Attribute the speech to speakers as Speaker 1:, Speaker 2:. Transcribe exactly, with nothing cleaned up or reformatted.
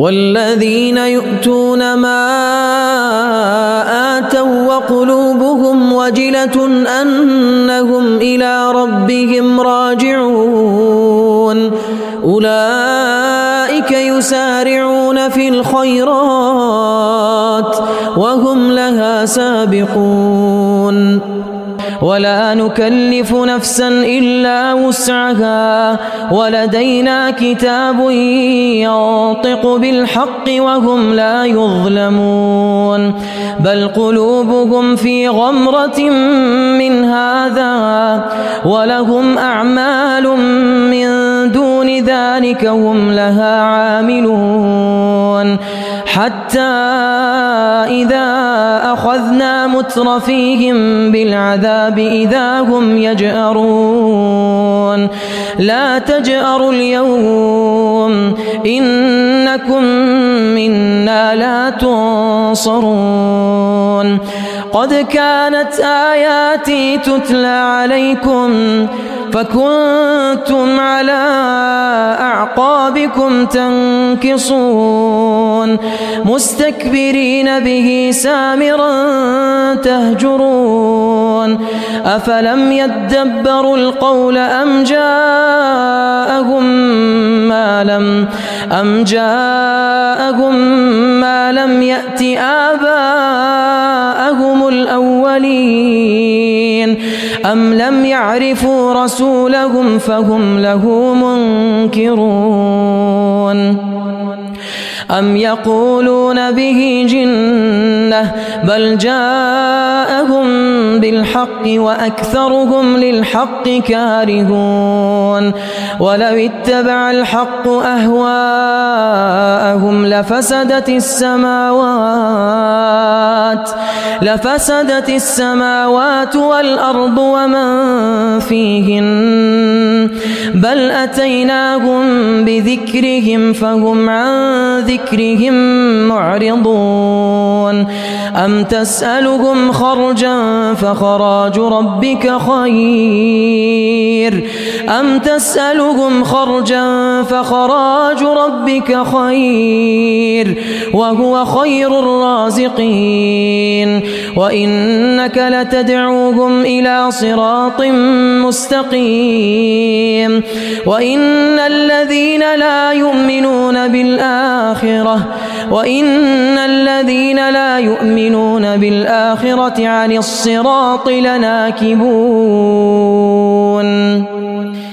Speaker 1: والذين يؤتون ما آتوا وقلوبهم وجلة أنهم إلى ربهم راجعون أولئك يسارعون في الخيرات وهم لها سابقون ولا نكلف نفسا إلا وسعها ولدينا كتاب ينطق بالحق وهم لا يظلمون بل قلوبهم في غمرة من هذا ولهم أعمال من دون ذلك هم لها عاملون حتى إذا أخذنا مترفيهم بالعذاب إذا هم يجأرون لا تجأروا اليوم إنكم منا لا تنصرون قد كانت آياتي تتلى عليكم فكنتم على أعقابكم تنكصون مستكبرين به سامرا تهجرون أفلم يدبروا القول أم جاءهم ما لم أم جاءهم ما لم يأت آباءهم الأولين أم لم يعرفوا رسولهم فهم له منكرون أم يقولون به جنة بل جاءهم بالحق وأكثرهم للحق كارهون ولو اتبع الحق أهواءهم لفسدت السماوات لفسدت السماوات والأرض ومن فيهن بل أتيناهم بذكرهم فهم عن ذكرهم معرضون أم تسألهم خرجا فخراج ربك خير أم تسألهم خرجا فخراج ربك خير وهو خير الرازقين وإنك لتدعوهم إلى صراط مستقيم وإن الذين لا يؤمنون بالآخرة وإن الذين لا يؤمنون بالآخرة عن الصراط لناكبون